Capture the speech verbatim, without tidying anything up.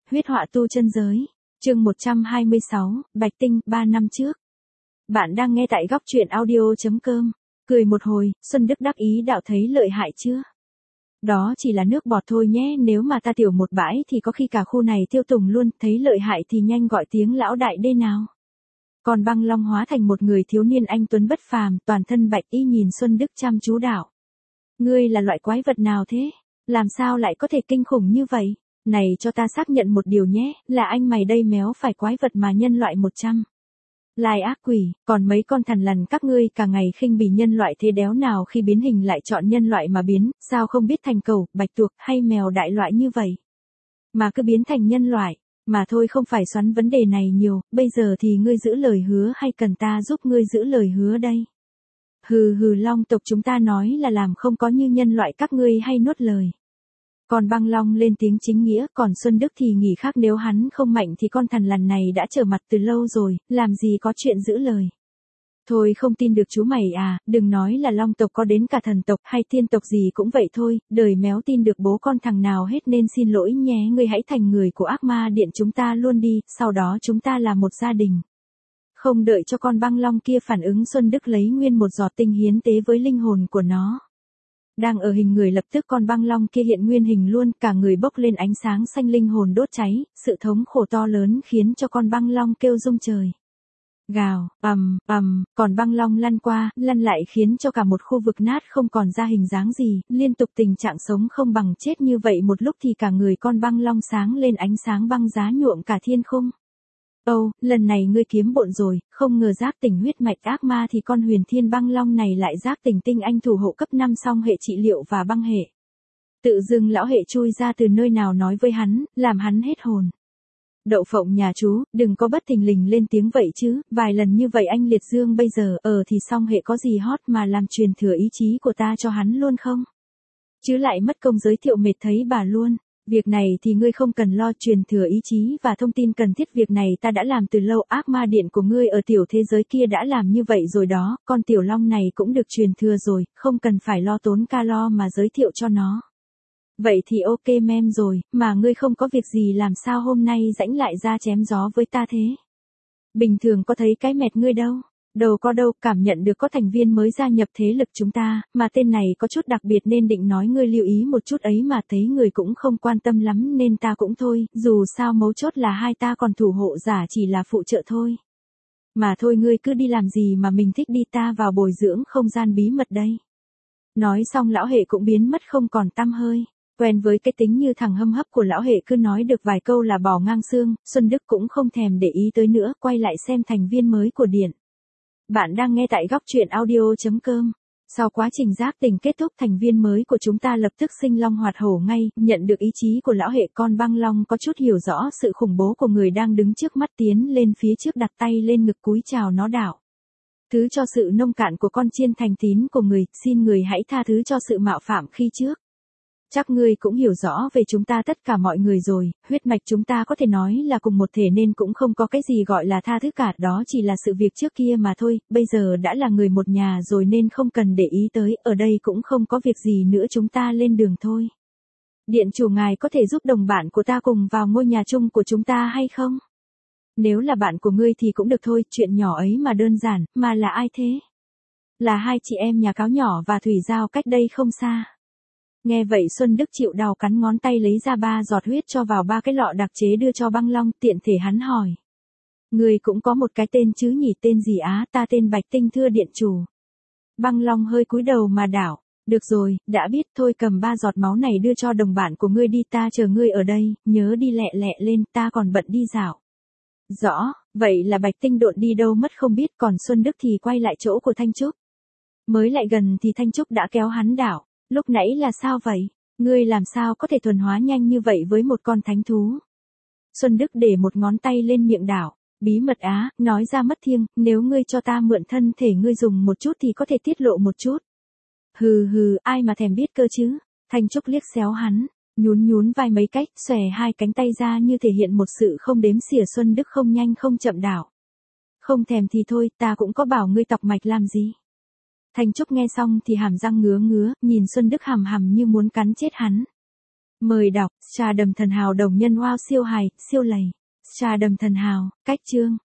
huyết họa tu chân giới. Chương một trăm hai mươi sáu, Bạch Tinh, ba năm trước. Bạn đang nghe tại góc truyện audio chấm com. Cười một hồi, Xuân Đức đắc ý đạo thấy lợi hại chưa? Đó chỉ là nước bọt thôi nhé, nếu mà ta tiểu một bãi thì có khi cả khu này tiêu tùng luôn, thấy lợi hại thì nhanh gọi tiếng lão đại đây nào. Còn Băng Long hóa thành một người thiếu niên anh tuấn bất phàm, toàn thân bạch y nhìn Xuân Đức chăm chú đạo. Ngươi là loại quái vật nào thế? Làm sao lại có thể kinh khủng như vậy? Này cho ta xác nhận một điều nhé, là anh mày đây méo phải quái vật mà nhân loại một trăm. Lai ác quỷ, còn mấy con thằn lằn các ngươi cả ngày khinh bỉ nhân loại thế đéo nào khi biến hình lại chọn nhân loại mà biến, sao không biết thành cẩu, bạch tuộc hay mèo đại loại như vậy? Mà cứ biến thành nhân loại, mà thôi không phải xoắn vấn đề này nhiều, bây giờ thì ngươi giữ lời hứa hay cần ta giúp ngươi giữ lời hứa đây? Hừ hừ Long tộc chúng ta nói là làm không có như nhân loại các ngươi hay nuốt lời. Còn Băng Long lên tiếng chính nghĩa, còn Xuân Đức thì nghĩ khác, nếu hắn không mạnh thì con thằn lằn này đã trở mặt từ lâu rồi, làm gì có chuyện giữ lời. Thôi không tin được chú mày à, đừng nói là Long tộc có đến cả thần tộc hay thiên tộc gì cũng vậy thôi, đời méo tin được bố con thằng nào hết nên xin lỗi nhé, ngươi hãy thành người của ác ma điện chúng ta luôn đi, sau đó chúng ta là một gia đình. Không đợi cho con Băng Long kia phản ứng, Xuân Đức lấy nguyên một giọt tinh hiến tế với linh hồn của nó. Đang ở hình người lập tức con Băng Long kia hiện nguyên hình luôn, cả người bốc lên ánh sáng xanh, linh hồn đốt cháy, sự thống khổ to lớn khiến cho con Băng Long kêu rung trời. Gào, ầm, ầm, còn Băng Long lăn qua, lăn lại khiến cho cả một khu vực nát không còn ra hình dáng gì, liên tục tình trạng sống không bằng chết như vậy một lúc thì cả người con Băng Long sáng lên ánh sáng băng giá nhuộm cả thiên khung. Âu, oh, lần này ngươi kiếm bộn rồi, không ngờ giác tỉnh huyết mạch ác ma thì con Huyền Thiên Băng Long này lại giác tỉnh tinh anh thủ hộ cấp năm song hệ trị liệu và băng hệ. Tự dưng lão hệ chui ra từ nơi nào nói với hắn, làm hắn hết hồn. Đậu phộng nhà chú, đừng có bất thình lình lên tiếng vậy chứ, vài lần như vậy anh liệt dương bây giờ, ờ thì song hệ có gì hot mà làm truyền thừa ý chí của ta cho hắn luôn không? Chứ lại mất công giới thiệu mệt thấy bà luôn. Việc này thì ngươi không cần lo, truyền thừa ý chí và thông tin cần thiết việc này ta đã làm từ lâu, ác ma điện của ngươi ở tiểu thế giới kia đã làm như vậy rồi đó, con tiểu long này cũng được truyền thừa rồi, không cần phải lo tốn calo mà giới thiệu cho nó. Vậy thì ok mem rồi, mà ngươi không có việc gì làm sao hôm nay rãnh lại ra chém gió với ta thế? Bình thường có thấy cái mệt ngươi đâu. Đâu có đâu, cảm nhận được có thành viên mới gia nhập thế lực chúng ta, mà tên này có chút đặc biệt nên định nói ngươi lưu ý một chút ấy mà thấy người cũng không quan tâm lắm nên ta cũng thôi, dù sao mấu chốt là hai ta còn thủ hộ giả chỉ là phụ trợ thôi. Mà thôi ngươi cứ đi làm gì mà mình thích đi, ta vào bồi dưỡng không gian bí mật đây. Nói xong lão hệ cũng biến mất không còn tăm hơi. Quen với cái tính như thằng hâm hấp của lão hệ cứ nói được vài câu là bỏ ngang xương, Xuân Đức cũng không thèm để ý tới nữa, quay lại xem thành viên mới của điện. Bạn đang nghe tại góc truyện audio chấm com. Sau quá trình giác tỉnh kết thúc, thành viên mới của chúng ta lập tức sinh long hoạt hổ ngay, nhận được ý chí của lão hệ, con Băng Long có chút hiểu rõ sự khủng bố của người đang đứng trước mắt, tiến lên phía trước đặt tay lên ngực cúi chào nó đạo. Thứ cho sự nông cạn của con chiên thành tín của người, xin người hãy tha thứ cho sự mạo phạm khi trước. Chắc ngươi cũng hiểu rõ về chúng ta tất cả mọi người rồi, huyết mạch chúng ta có thể nói là cùng một thể nên cũng không có cái gì gọi là tha thứ cả, đó chỉ là sự việc trước kia mà thôi, bây giờ đã là người một nhà rồi nên không cần để ý tới, ở đây cũng không có việc gì nữa, chúng ta lên đường thôi. Điện chủ ngài có thể giúp đồng bạn của ta cùng vào ngôi nhà chung của chúng ta hay không? Nếu là bạn của ngươi thì cũng được thôi, chuyện nhỏ ấy mà đơn giản, mà là ai thế? Là hai chị em nhà Cáo Nhỏ và Thủy Giao cách đây không xa. Nghe vậy Xuân Đức chịu đau cắn ngón tay lấy ra ba giọt huyết cho vào ba cái lọ đặc chế đưa cho Băng Long, tiện thể hắn hỏi. Người cũng có một cái tên chứ nhỉ, tên gì á? Ta tên Bạch Tinh thưa điện chủ. Băng Long hơi cúi đầu mà đảo. Được rồi, đã biết, thôi cầm ba giọt máu này đưa cho đồng bạn của ngươi đi, ta chờ ngươi ở đây, nhớ đi lẹ lẹ lên, ta còn bận đi dạo. Rõ, vậy là Bạch Tinh độn đi đâu mất không biết, còn Xuân Đức thì quay lại chỗ của Thanh Trúc. Mới lại gần thì Thanh Trúc đã kéo hắn đảo. Lúc nãy là sao vậy? Ngươi làm sao có thể thuần hóa nhanh như vậy với một con thánh thú? Xuân Đức để một ngón tay lên miệng đảo. Bí mật á, nói ra mất thiêng, nếu ngươi cho ta mượn thân thể ngươi dùng một chút thì có thể tiết lộ một chút. Hừ hừ, ai mà thèm biết cơ chứ? Thanh Trúc liếc xéo hắn, nhún nhún vai mấy cách, xòe hai cánh tay ra như thể hiện một sự không đếm xỉa. Xuân Đức không nhanh không chậm đảo. Không thèm thì thôi, ta cũng có bảo ngươi tọc mạch làm gì. Thanh Trúc nghe xong thì hàm răng ngứa ngứa, nhìn Xuân Đức hằm hằm như muốn cắn chết hắn. Mời đọc, trà đầm thần hào đồng nhân wow siêu hài, siêu lầy. Trà đầm thần hào, cách chương.